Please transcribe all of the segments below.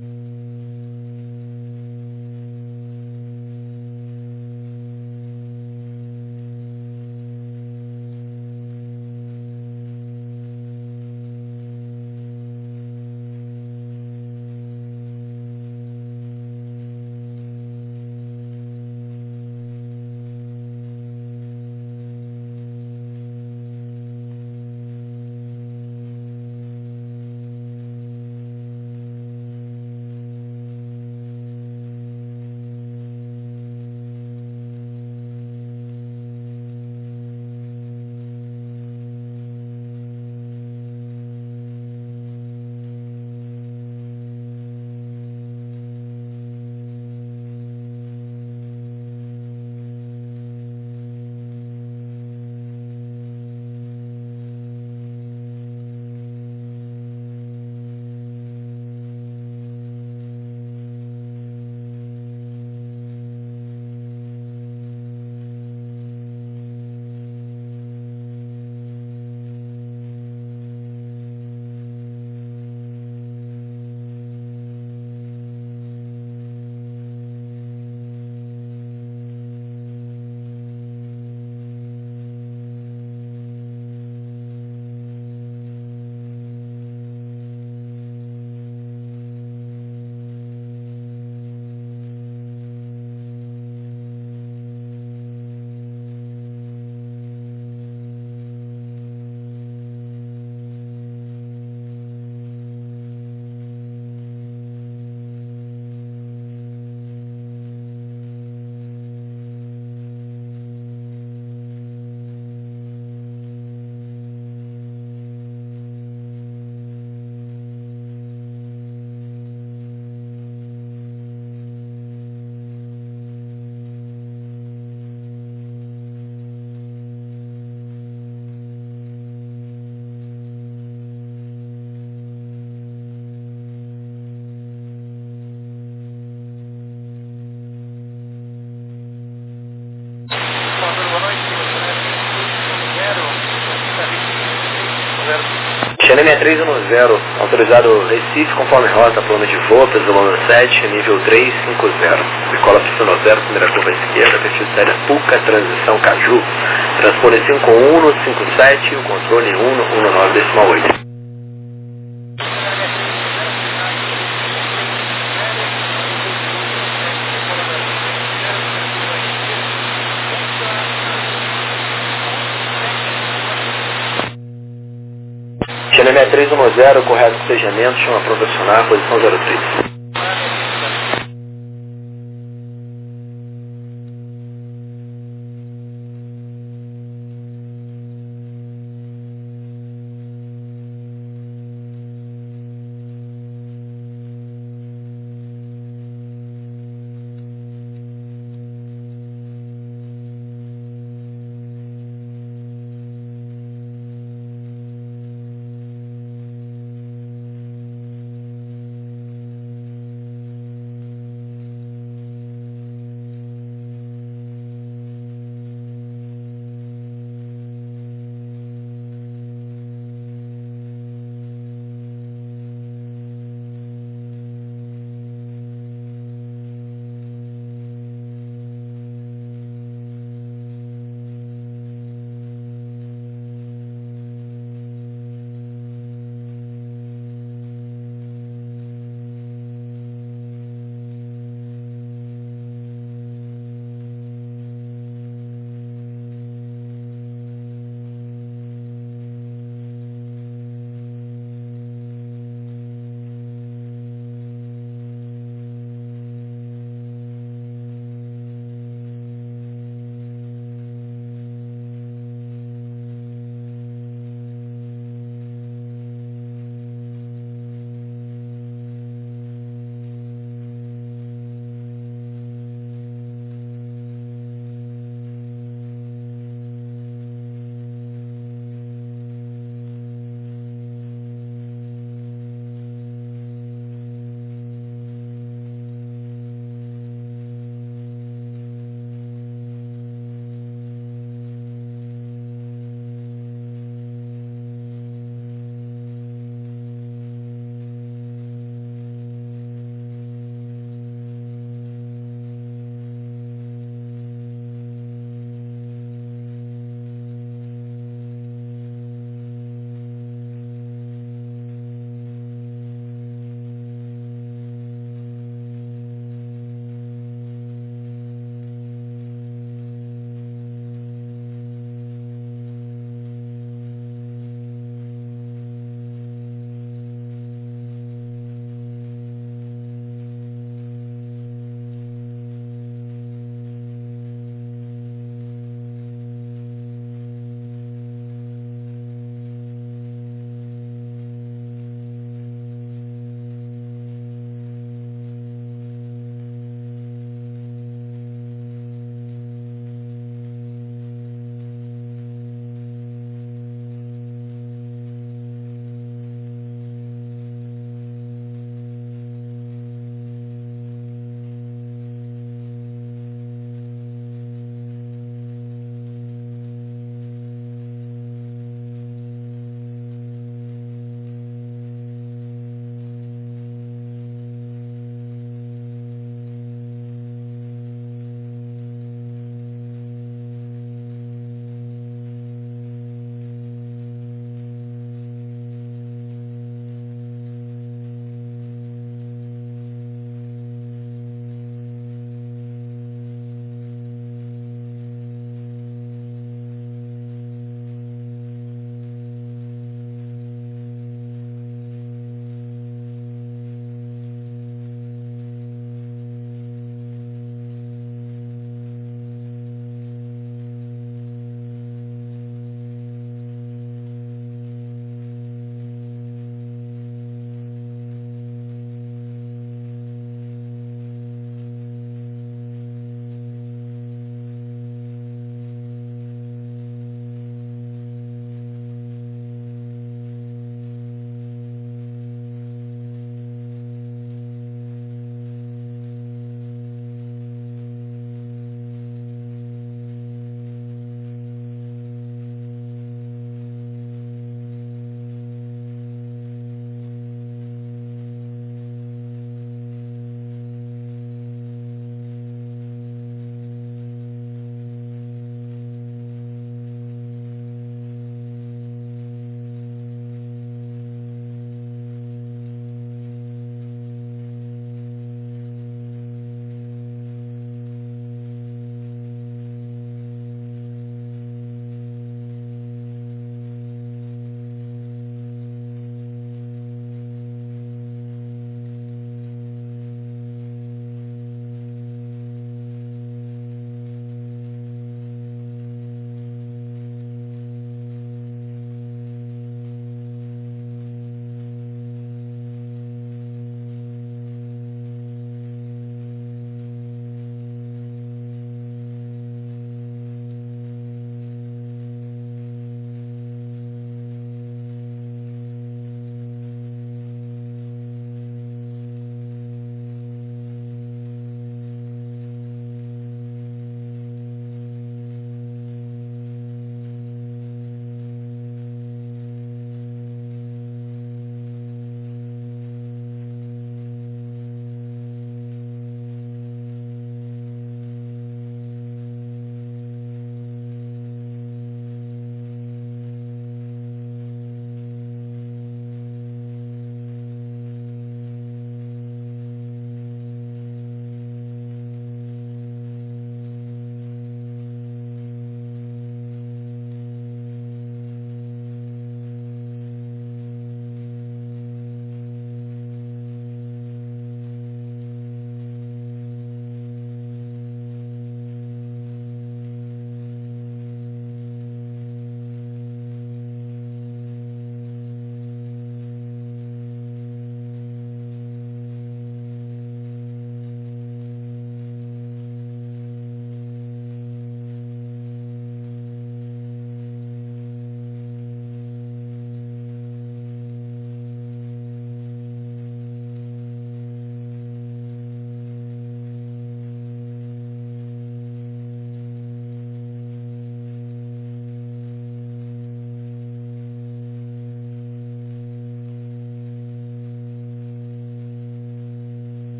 Xenem 6310, autorizado Recife, conforme rota, plano de voo, peso 7, nível 350. Decola pista 0, primeira curva à esquerda, perfil séria Puca, transição Caju. Transpone 5157, o controle 119,8. Xenem 6310, correto despejamento, chama para profissional, posição 03.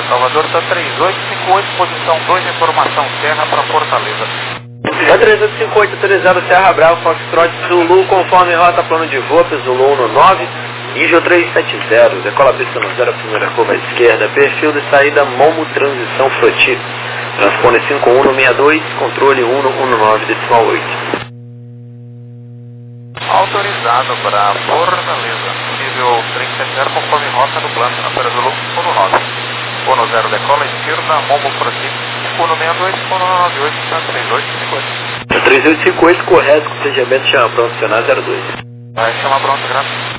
Salvador, está 3858, posição 2, informação Serra para Fortaleza. Tá 3858, 30 Serra Bravo, Foxtrot Zulu, conforme rota plano de voo, Zulu 19, Índio 370, decola pista no 0, primeira curva à esquerda, perfil de saída Momo Transição Floti, transpone 5162, controle 119,8. Autorizado para Fortaleza, nível 370, conforme rota do plano, na Zulu 19. Fono 0, decola esquerda, Momo Floti, 5162, fono 98, 3858. 3858, correto, com planejamento chama pronto, acionar 02. Vai chamar pronto, graças.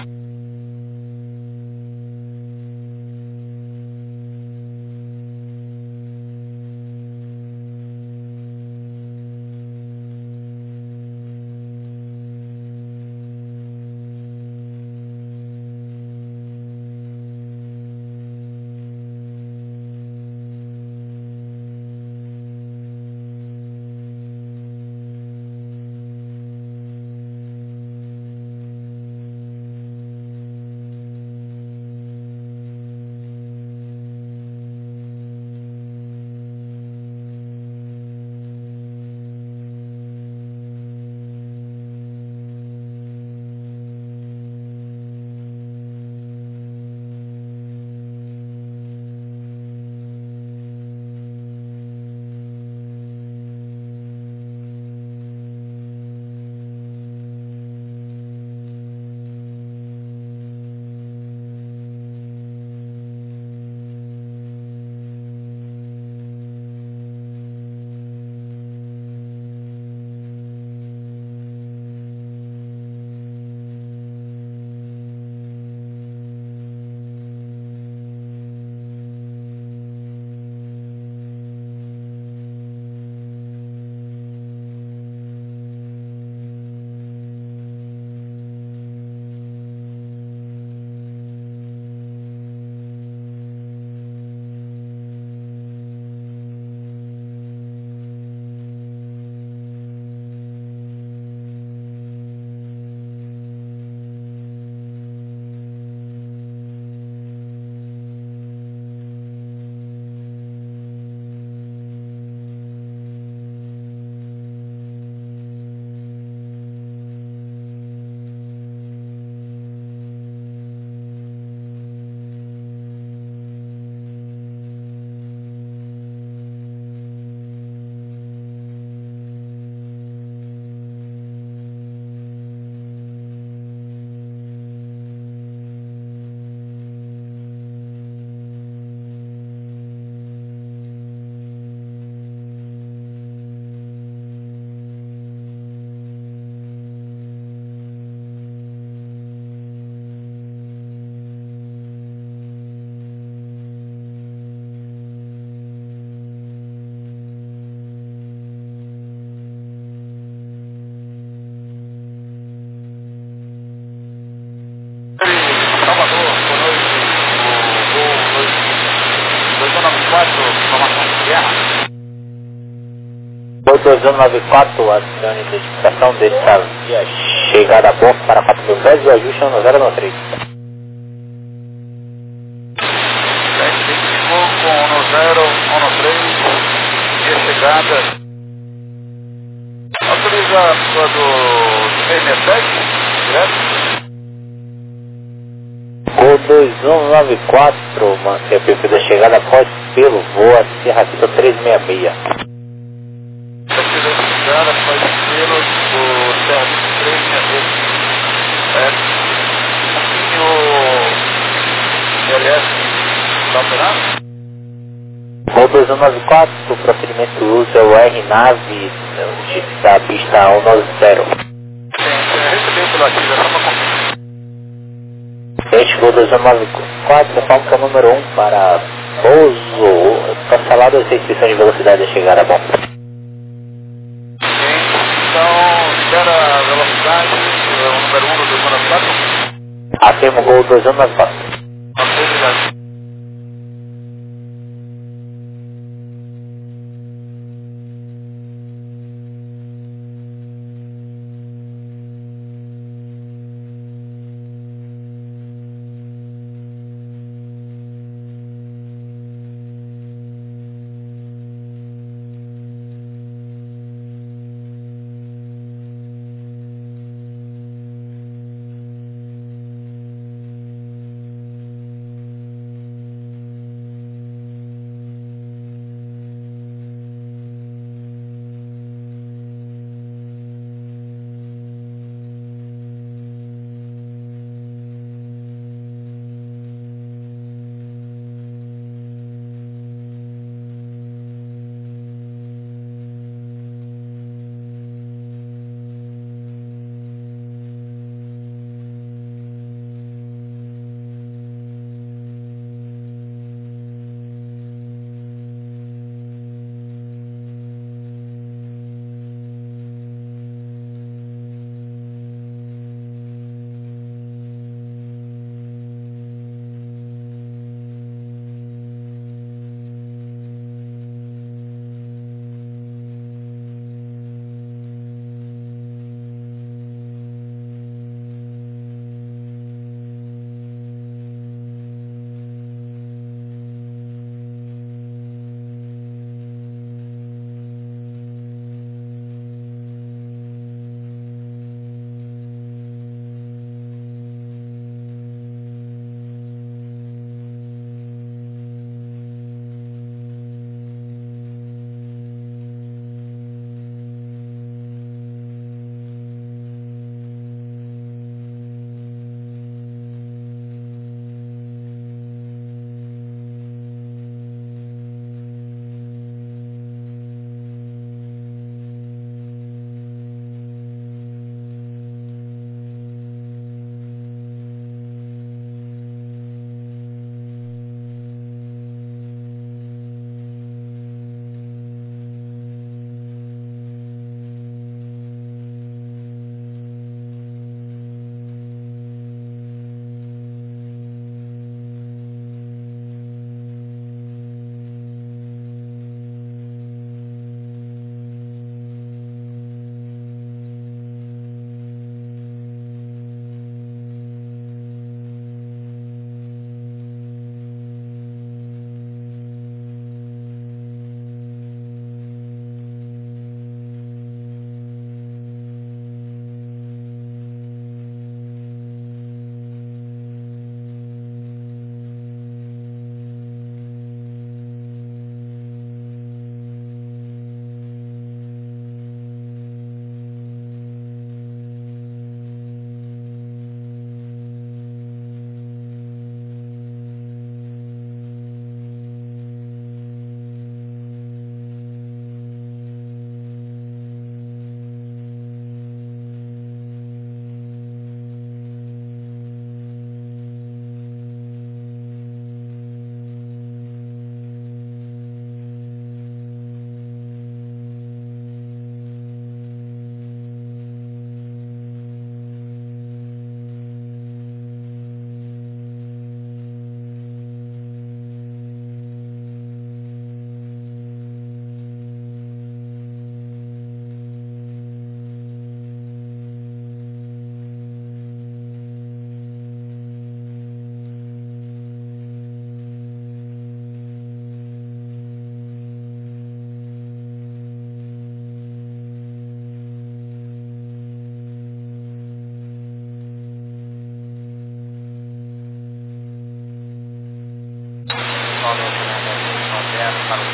Salvador, boa noite, o voo 294, informação de guerra. Voo 2194, acione identificação desta via, chegada a bordo para 4.000 pés e ajuste no 093. Identificou com no 013, via chegada. Autoriza a sua do 667, direto? Gol 2194, mantenha perfil da chegada após pelo voo a Serra Vista 366. Perfil da chegada após pelo do Serra Vista 366. O LS está operando? Gol 2194, procedimento uso é o R-Nave da pista 190. Sim, recebeu pelo ativo, é só para confirmar. Este Gol 2194, informa que é o número 1 para pouso, cancelado as restrições de velocidade da chegada a bordo. Sim, então espera a velocidade, o número 1 do 294. Afirma o Gol 2194. Ok, obrigado.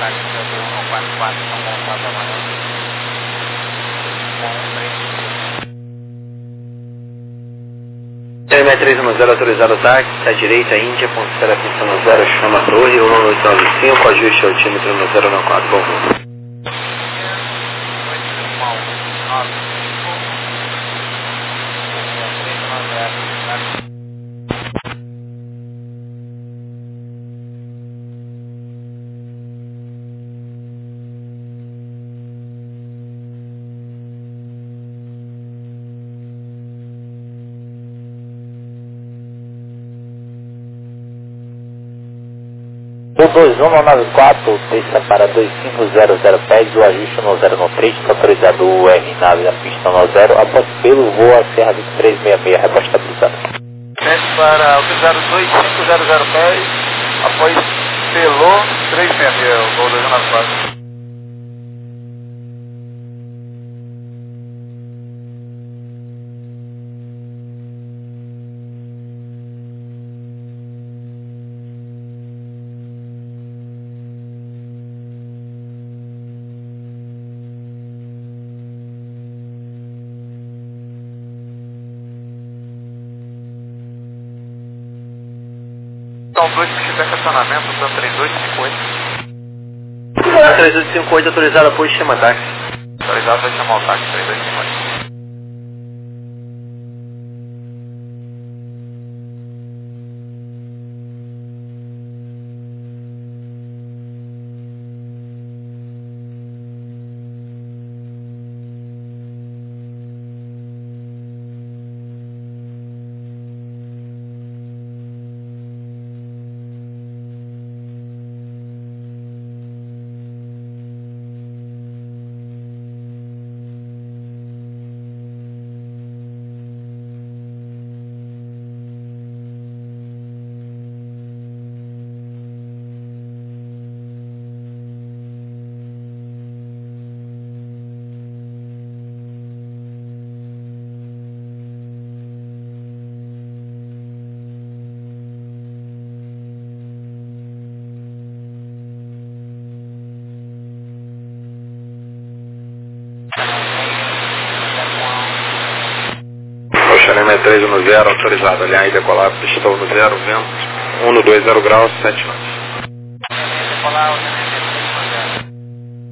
táxi 144, São Gonçalo da Maior. CNM 310 autorizado o táxi, à direita, Índia, considera a pista no 0, chama a torre, 1895, ajuste altímetro no 094, bom voo. O 2194, desça para 2500 PEGs, o ajuste no 093, está autorizado o R nave da pista no 0, após pelo voo a Serra 2366, rebote estabilizado. Desce para autorizado 2500 pés, após pelo 366, o voo 294. São dois que tiver estacionamento, da 3258. A 3858 autorizada por chama táxi. Autorizado vai chamar o táxi 3258. CNM 310 autorizado, alinhar e decolar, pistão no 0, vento, 120 graus, 7 knots. Decolar o CNM 310.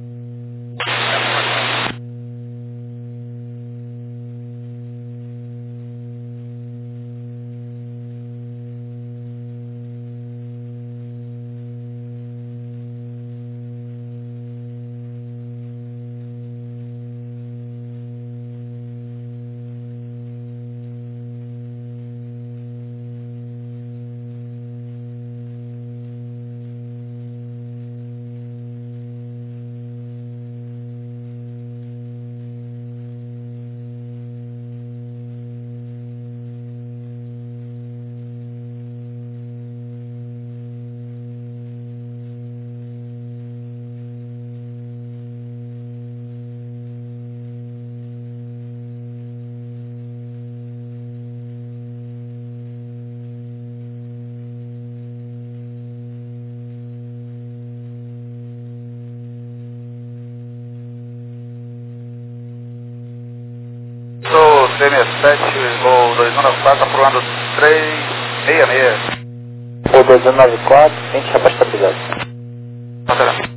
Sou CM7, voo 294, aprovando 366. O 2194, 20, rebote estabilizado. Alterando.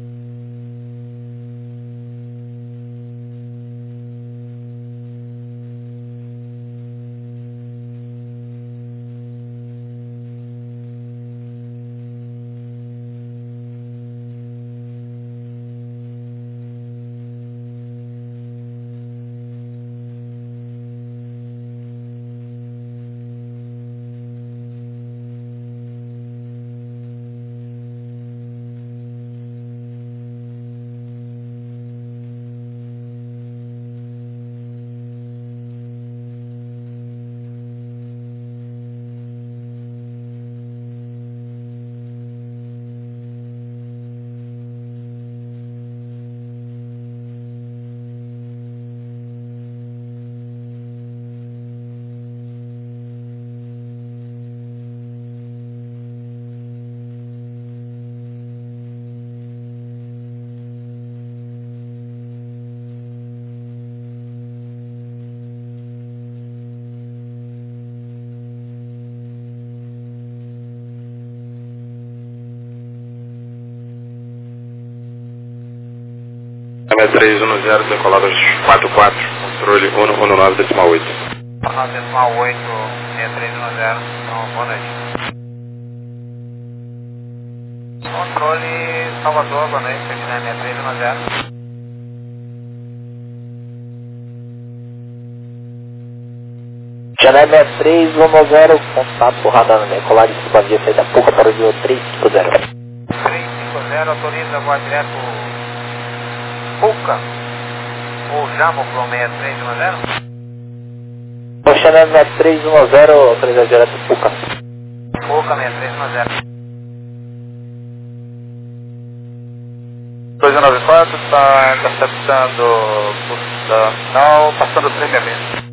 6310, decolado 44, controle 119,8. 119,8, 6310, então boa noite. Controle Salvador, boa noite, aqui na 6310. Janela 6310, contato radar na decolagem de Ciclovia saída Puca para o dia 350. 350, autoriza voar direto Puca ou Jamo para o 6310? Janela 6310, autoriza direto Puca. Puca 6310. 294 está interceptando por sinal, passando 366.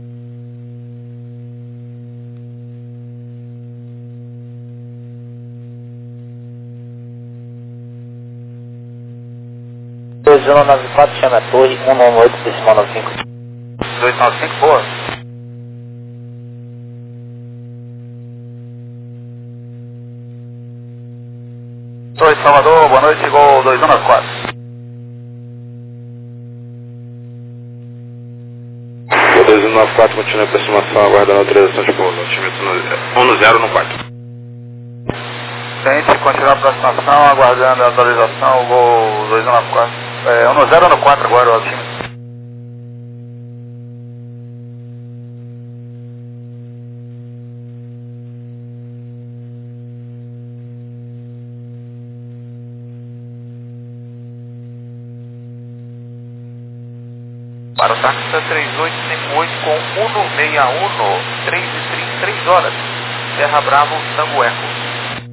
Zona 94, chama a torre, 198, decimal 95. 295, boa. Torre Salvador, boa noite, gol 294. O 294 continua a aproximação, aguardando a autorização de pouso, altímetro 10 no 4. Gente, continua a aproximação, aguardando a atualização, gol 294. 10 no 4 agora, o altímetro. Para o taxa 3858 com 161, 3 horas. Serra Bravo, Tango Eco.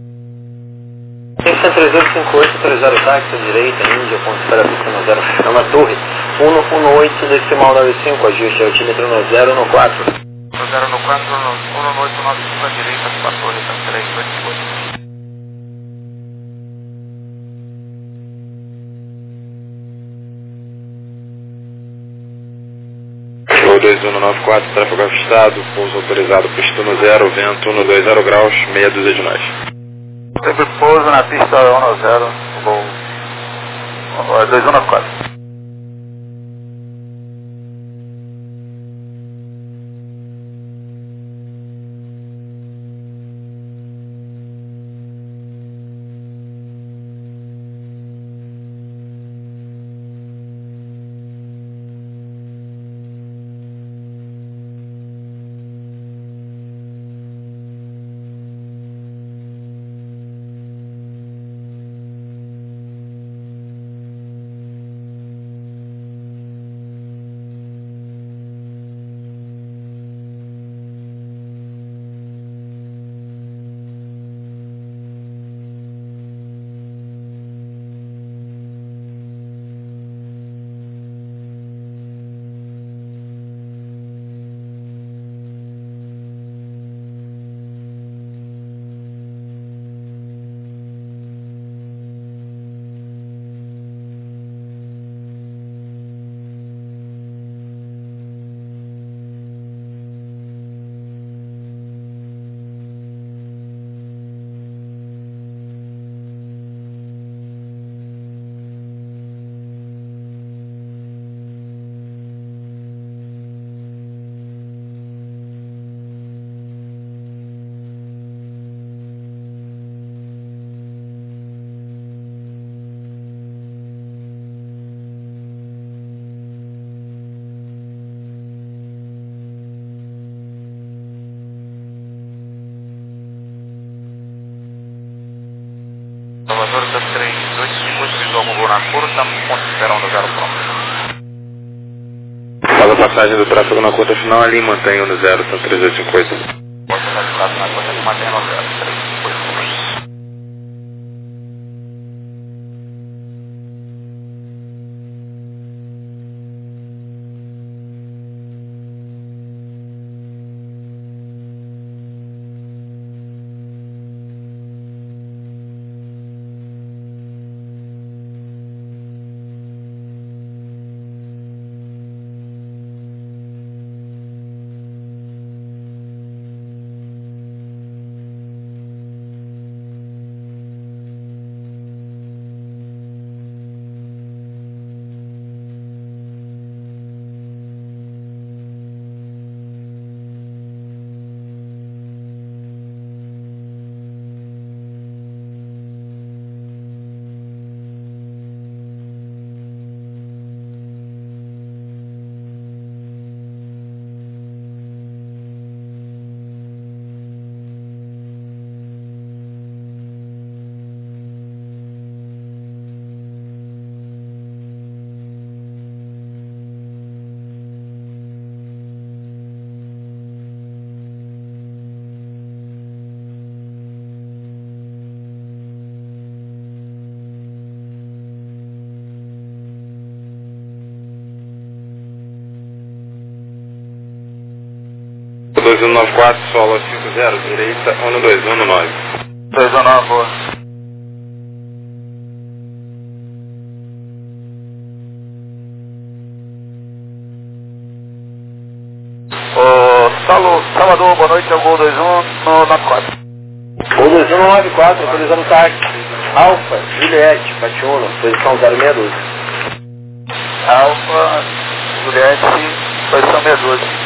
3858, autorizado o táxi à direita, Índia, ponto espera piscina 0, chama torre, 118, decimal 95, ajuste altímetro 10 no 4. 10 no 4, 1895 à direita, para a torre, 3858. Show 2194, tráfego avistado, pouso autorizado, pista 10, vento 120 graus, meia dúzia de nós. Sempre pouso na pista 10, gol 2194. Salvador da 385, visual com gol na curta, ponto esperando 0 pronto. Faz a passagem do tráfego na curta final ali, mantém 10, são 3858. Pode passar de tráfego na curta, mantém 0, 358. 2194, solo 50, direita 1219. 219, boa. Salvador, boa noite, é o Gol 2194. Gol 2194, autorizando o táxi. Alfa, Juliette, Patiuno, posição 0612. Alfa, Juliette, posição 612.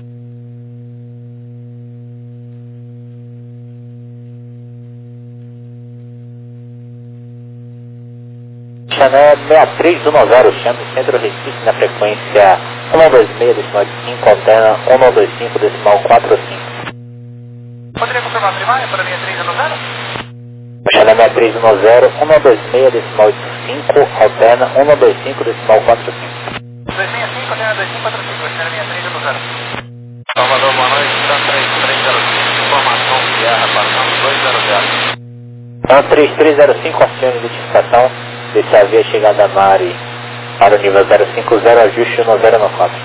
Chané 6310, chame Centro Recife na frequência 126, decimal 5, altena 125, decimal 45. Poderia confirmar a primária para a linha 310? Chané 6310, 126, decimal 5, altena 125, decimal 45. 265, altena 2545, Chané 6310. Salvador, boa noite, Tran 3305, informação Guerra, passando 200. 13305, acione de identificação. Desse havia chegada a Mari para o nível 050, ajuste no 094. 050,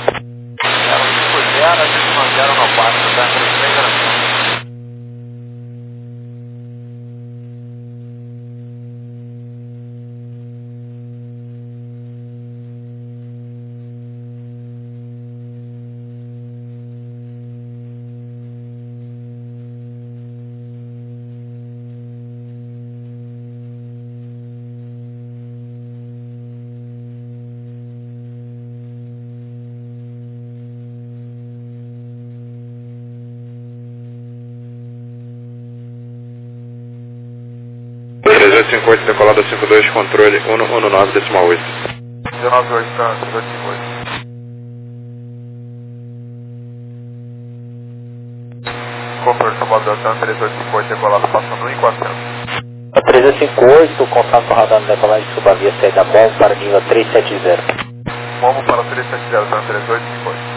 ajuste no 094, Tran 3305. Decolada 52, controle 119, decimal 8. 198, tá, 258. Controle Salvador, tá, 3858, decolado, passando 1400. 358, contato radar no decolagem de subavia, saída MOV para o nível 370. Vamos para o 370, tá, 3858.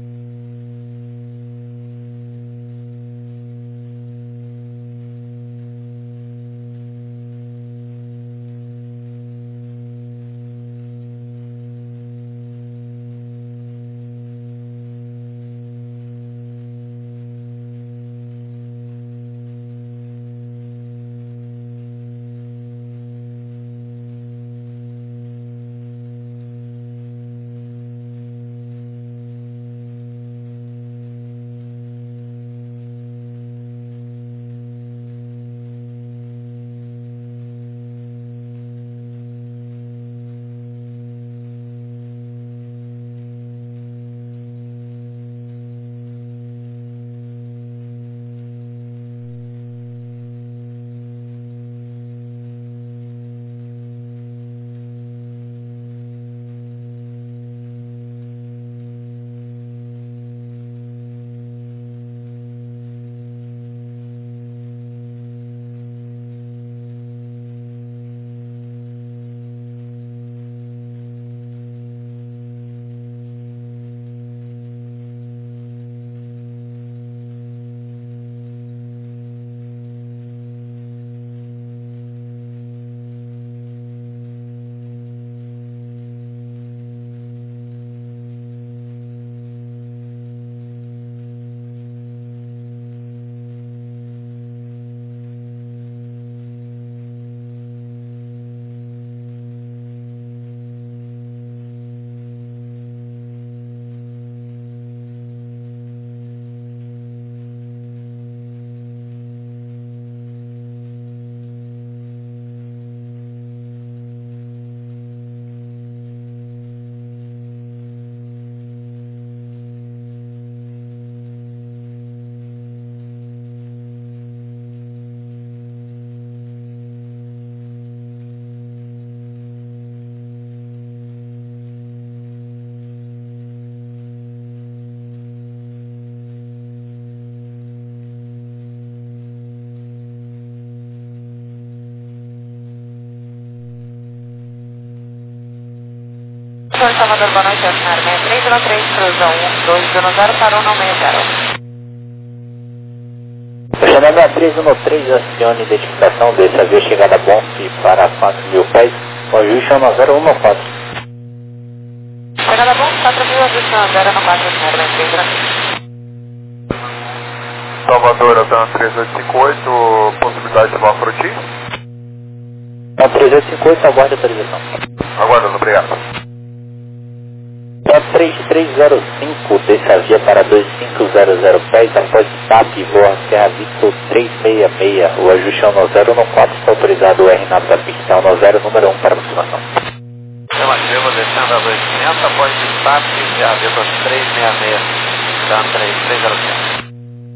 Salvador, boa noite, acionário 6303, cruza 1210 para 190. Chané 6313, acione identificação desse havia chegada a Bonfi para 4.000 pés, o ajuste é no 014. Chegada a Bonfi, 4.000, ajuste no 014, acionário 6303. Salvador, Altan 3858, possibilidade de voar Froti? Tá 3858, aguarde a autorização. Aguardando, obrigado. Tá 3305, desce a via para 2500 pés, após TAP, voa Serra Victor 366, o ajuste é 1014, está autorizado o RNAV da pista 10, número 1 para aproximação. Relativo, descendo a 250, após destaque, Serra Victor 366, Altan 3305.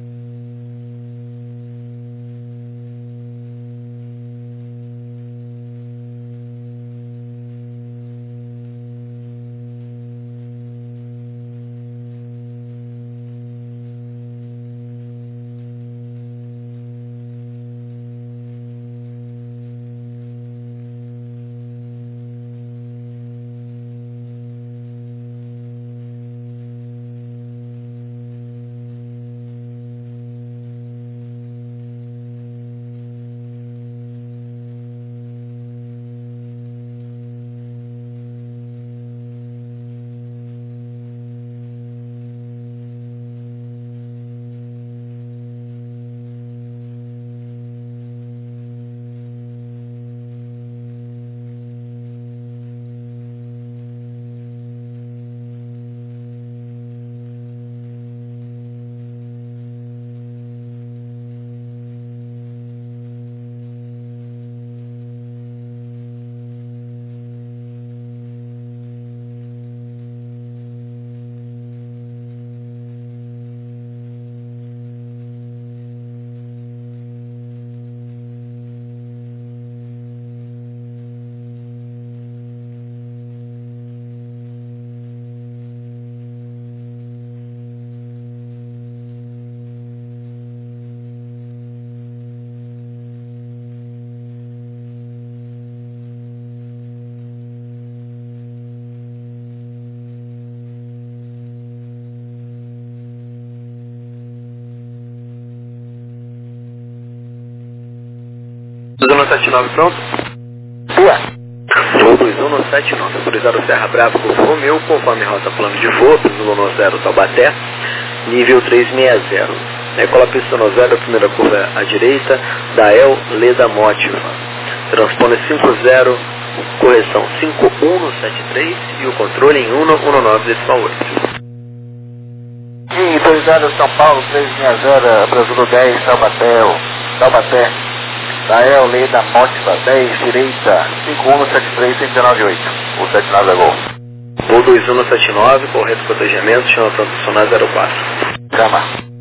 Zona 79 pronto? Boa. Voo 2179, autorizado Serra Bravo com Romeu, conforme rota plano de voo, Zona 0 Taubaté, nível 360. Decola pista 0, primeira curva à direita, Dael Leda Mótiva. Transpone 50, correção 5173 e o controle em 119,8. E autorizado São Paulo 360, Brasil 10, Taubaté. Dael, Leda, Mótiva, 10, direita, 5173, 198. O 79 é gol. Voo 2179, correto protegemento, chama transicionar 04. Cama.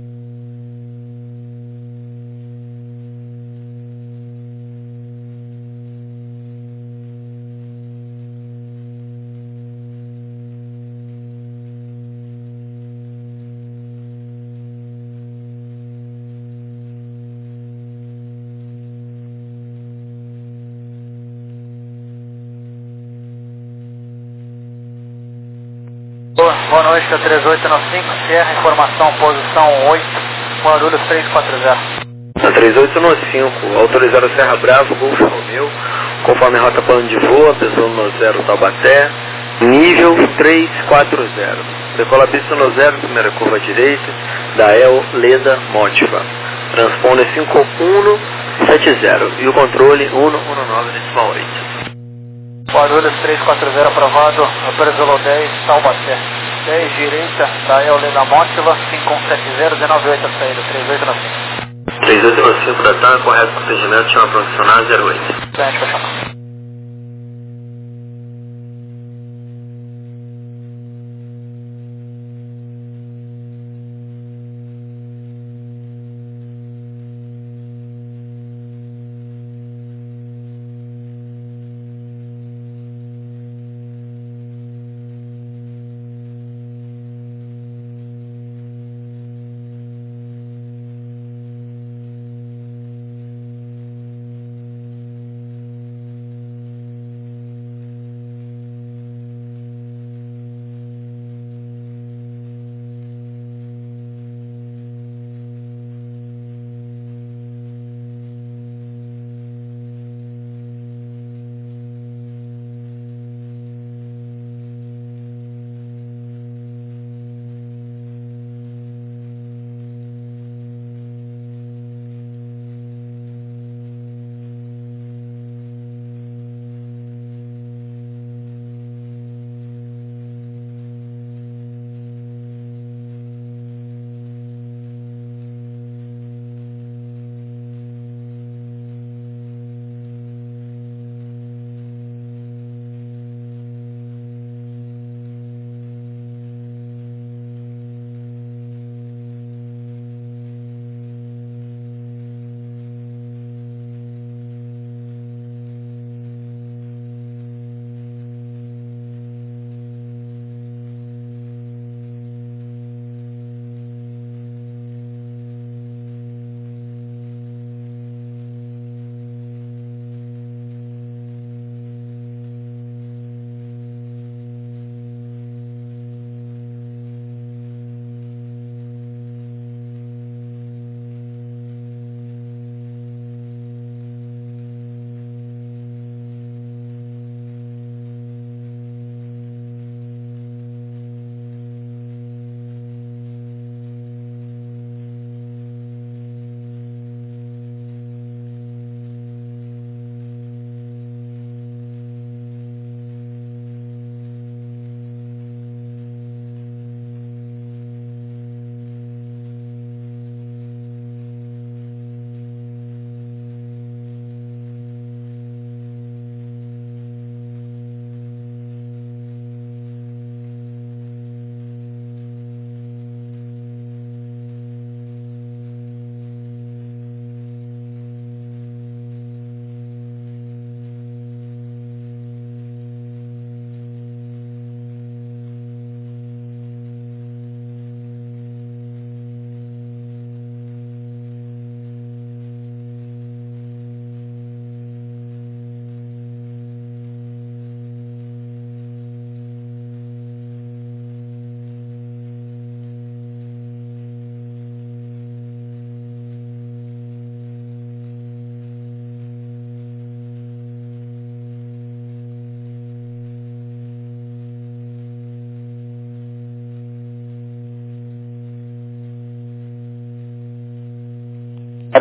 Boa noite, 3895, Sierra, informação, posição 8, Guarulhos 340. Na 3895, autorizado Serra Bravo, Golfo Romeu, conforme rota plano de voo, pessoa no 0 Taubaté, nível 340. Decola pista no 0, primeira curva à direita, Dael Leda Mótiva. Transpone 5170 e o controle 119,8. Guarulhos 340 aprovado, Brasil 10, Taubaté. 10 direita, Dael Leda Mótiva, 5170, 198 a saída, 3895. 3895 da TAM, correto procedimento, chama transicionar 08. Frente, pra chamar.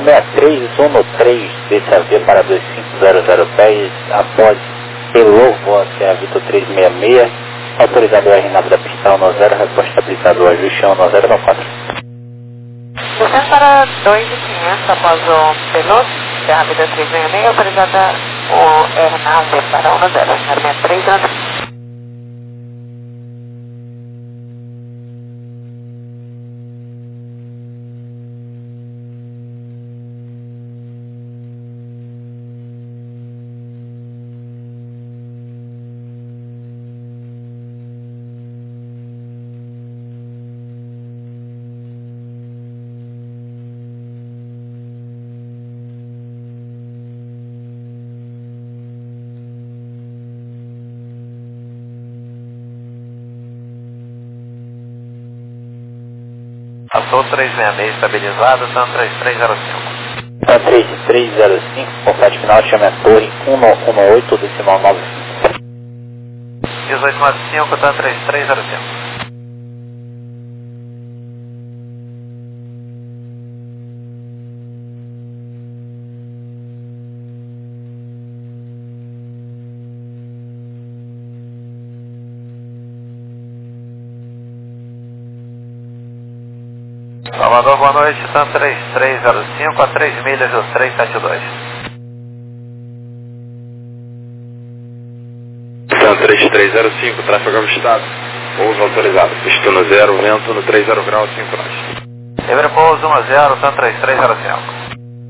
6313, DCAV para 2500 pés, após pelo voo até a Vitor 366, autorizado o RNAV da pista 10, resposta estabilizado o ajuste 1094. Descendo para 2.500 após o piloto, Serra Vida 366, autorizada o RNAV para 10, RNAV 3 Passou 366 estabilizado, TAM 3305. TAM 3305, confete final, chama a torre 118, decimal 95. 1895, TAM 3305. Salvador, boa noite, TAM 3305 a 3 milhas do 372. TAM 3305, tráfego avistado, pouso autorizado, pista no 0, vento no 30 graus, 5 nós. Livre pouso 10, TAM 3305.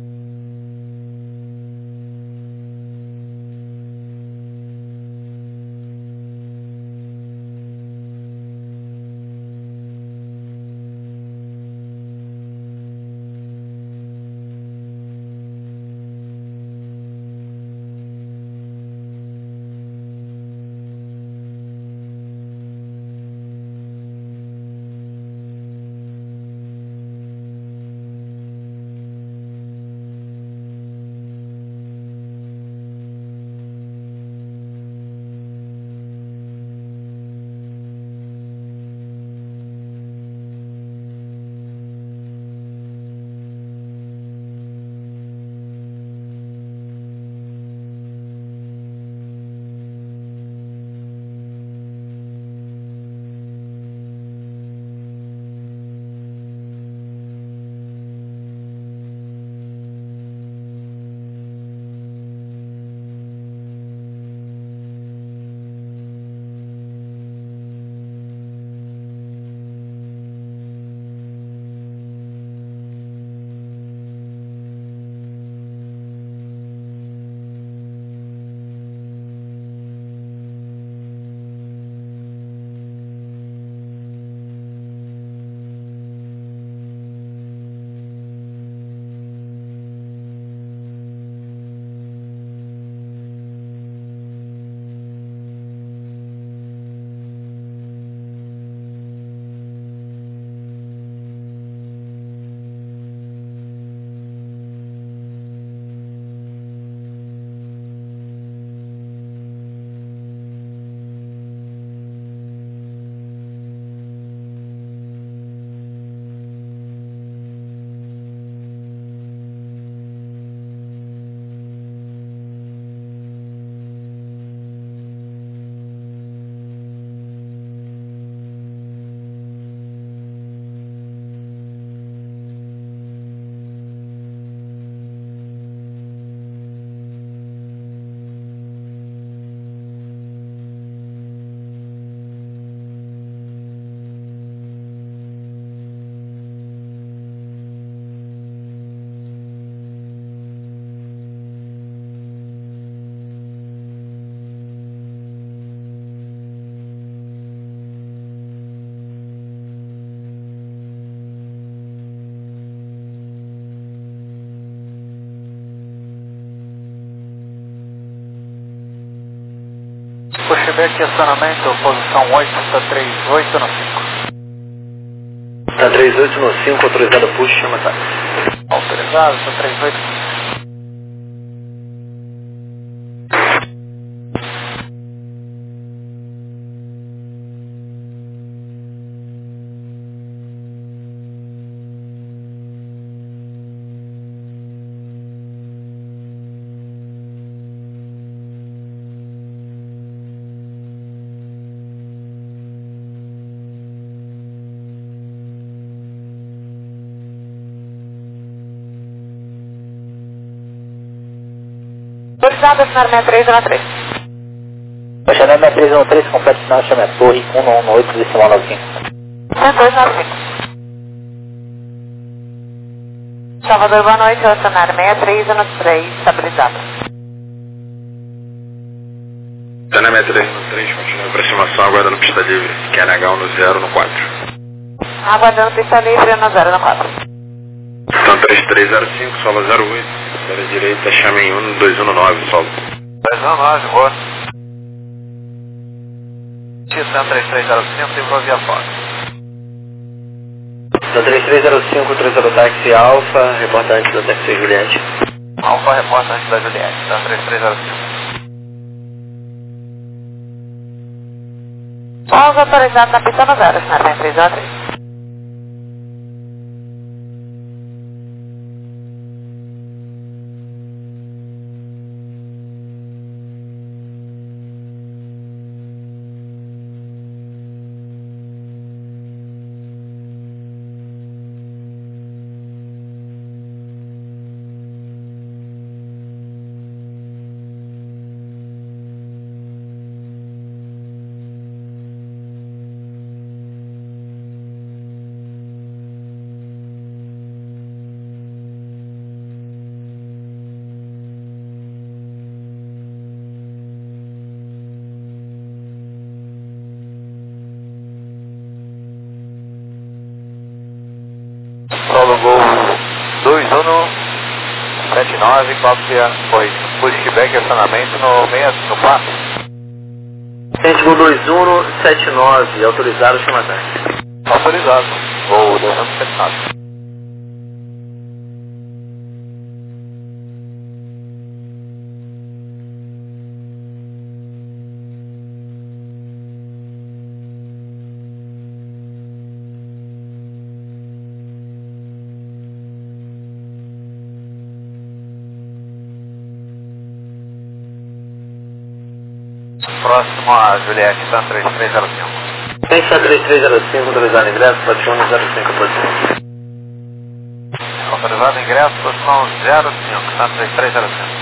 Pushback, acionamento, posição 8, está 38 no 5. Tá 38 no 5, autorizado push, chama tá. Autorizado, está 38 no 5. Autorizado, assinar 6313. Chanel 6313, completo final, chame a torre 118, decimal 95. 1295. Salvador, boa noite, assinar 6313, estabilizado. Chanel 6313, continua aproximação, aguardando pista livre, QNH 10 no 4. Aguardando pista livre no 0 no 4. Então 3305, solo 08, para direita, chame em 1219, solo. 219, boa. X-Sam 3305, livro via fora. Da 3305, 30 táxi Alfa, reporta antes da táxi Juliette. Alfa, reporta antes da Juliette, da 3305. Pausa autorizado na pista no 0, assinar 6313. Prolongou 2179, cópia, foi pushback acionamento no 4. Voo 2179, autorizado, chama táxi. Autorizado, voo 2179. Próximo a Juliette, Sam 3305. Pensa 3305, autorizado ingresso, posição 05, posição. Autorizado ingresso, posição 05, Sam 3305.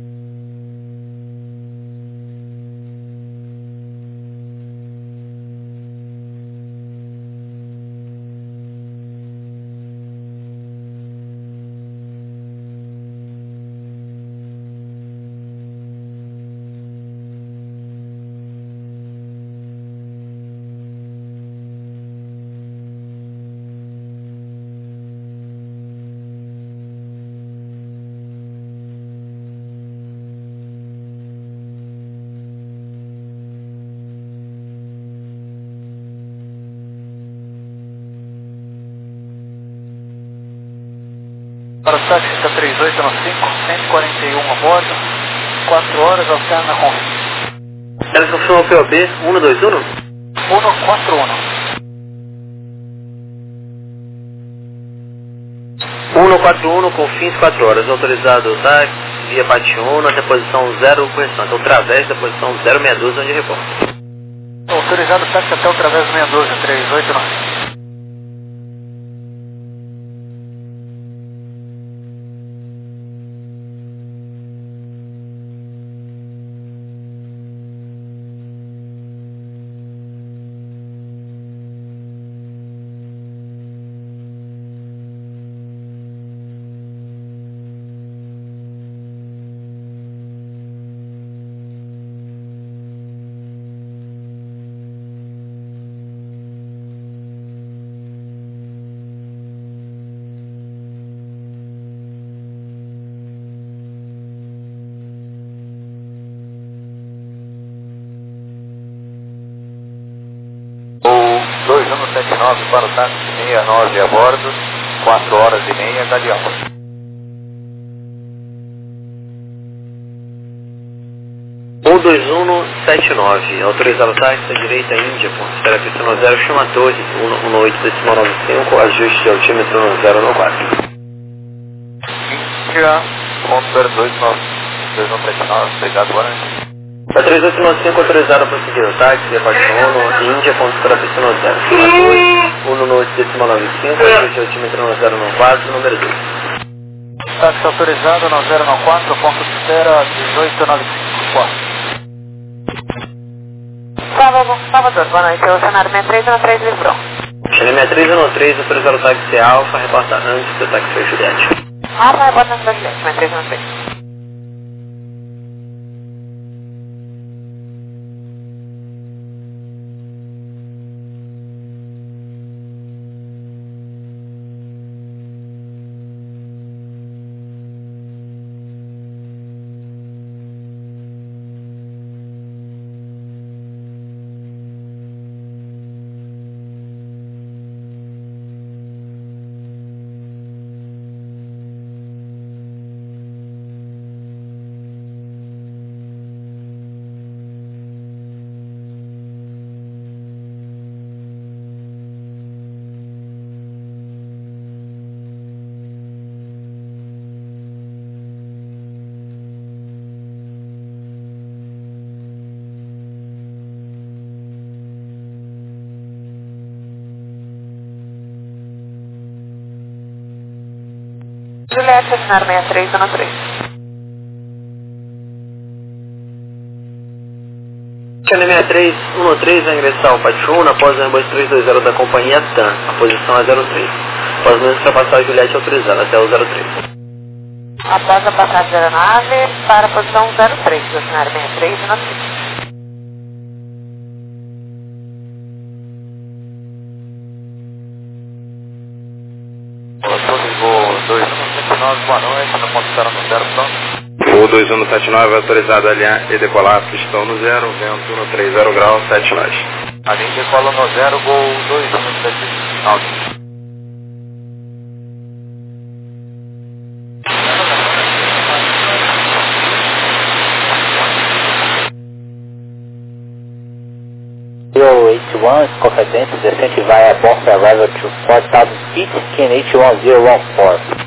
Para o táxi está 3895, 141 a bordo, 4 horas, alterna com Ela confirma o POB 121? 141. 141 com fins 4 horas, autorizado o táxi, via parte 1 até posição 0, correção. Então, através da posição 062, onde reporta. Autorizado o táxi até o Través 612, 3895. Voo 2179 para o táxi 69 a bordo, 4 horas e meia, Galeão. 12179, autorizado o táxi à direita Índia, ponto. Espera pista no 0, chama a torre 118,95, ajuste de altímetro no 0 no 4. Índia, ponto 21979, obrigado, boa noite. A 3895 autorizado para seguir o táxi, via parte 1, Índia, ponto. Espera pista no 0, chama a torre 118,95, ajuste de altímetro no 0 no 4, número 2. Táxi autorizado, 9094, ponto de espera, 1895. Salvador, boa noite. O cenário 6313 livrou. Chile 6313, autorizado o táxi Alfa, reporta antes do táxi foi Juliette. Alfa, reporta antes da Juliette, 6313. Juliette, cenário 6313. Chile 6313 vai ingressar ao pátio 1 após o reembolso 320 da companhia TAM. A posição é 03. Após menos ultrapassar a Juliette autorizada até o 03. Após a passagem da aeronave para a posição 03 do cenário 6313. Voo 2179, boa noite, na ponto espera no 0, pronto. Voo 2179 autorizado a alinhar e decolar, pistão no 0, vento no 30 graus, 7 nós. Alinha e decola no 0, voo 2179. Confidence, descent via Boston arrival to 4000 feet, KNH 1014.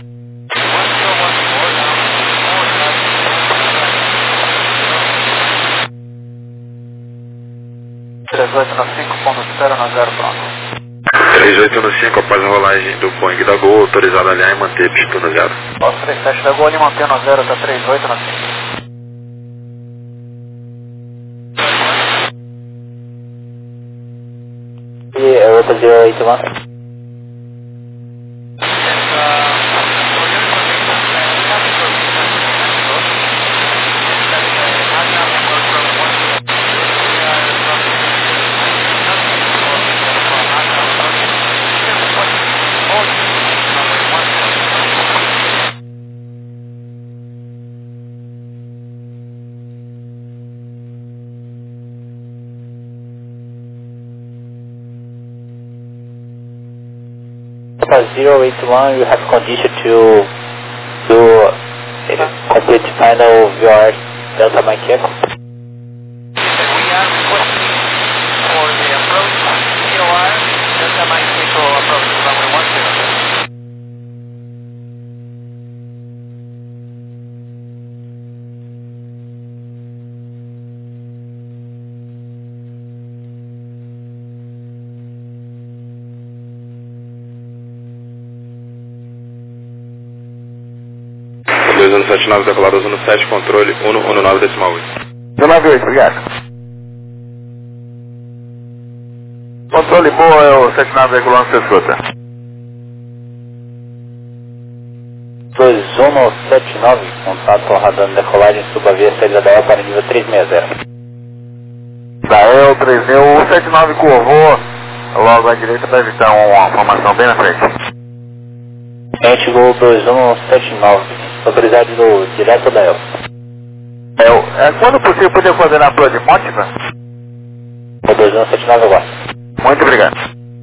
3895, ponto de espera no 0, pronto. 3895, após a rolagem do Boeing da Gol, autorizado a alinhar e manter pistão no 0. Nosso 37 da Gol, ele mantém no 0, tá 3895. Europa 081. For 081, you have condition to do a complete final VOR Delta Mike Echo. We are requesting for the approach VOR Delta Mike Echo approach runway 10. Dois anos 79, decolado 217, controle 119 decimal 8. 198, obrigado. Controle boa é o 79 regulando seu escuta. 2179, contato radando decolagem, suba via saída da EL para nível 360. Da EL 3000, o 79 curvou logo à direita para evitar uma formação bem na frente. Antigo 2179, autorizado direto da EL. Quando possível, poder fazer na Blood Motiva? O 2179 agora. Muito obrigado.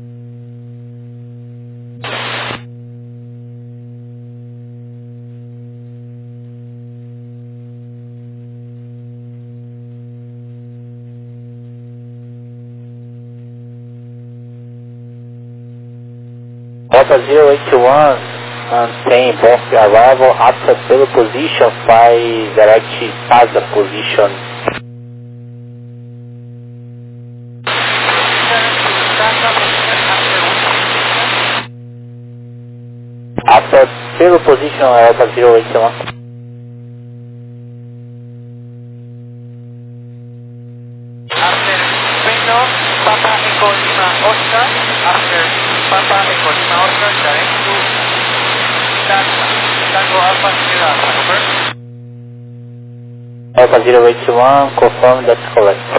Delta 081, mantém Boston arrival after pelo position, fly direct Plaza position. After Pelo position Alpha 0821. After window, Papa Echo Lima Oscar. After Papa Echo Lima Oscar, direct to Tango Alpha Sierra Alpha, over. Alpha 081, confirm that's correct.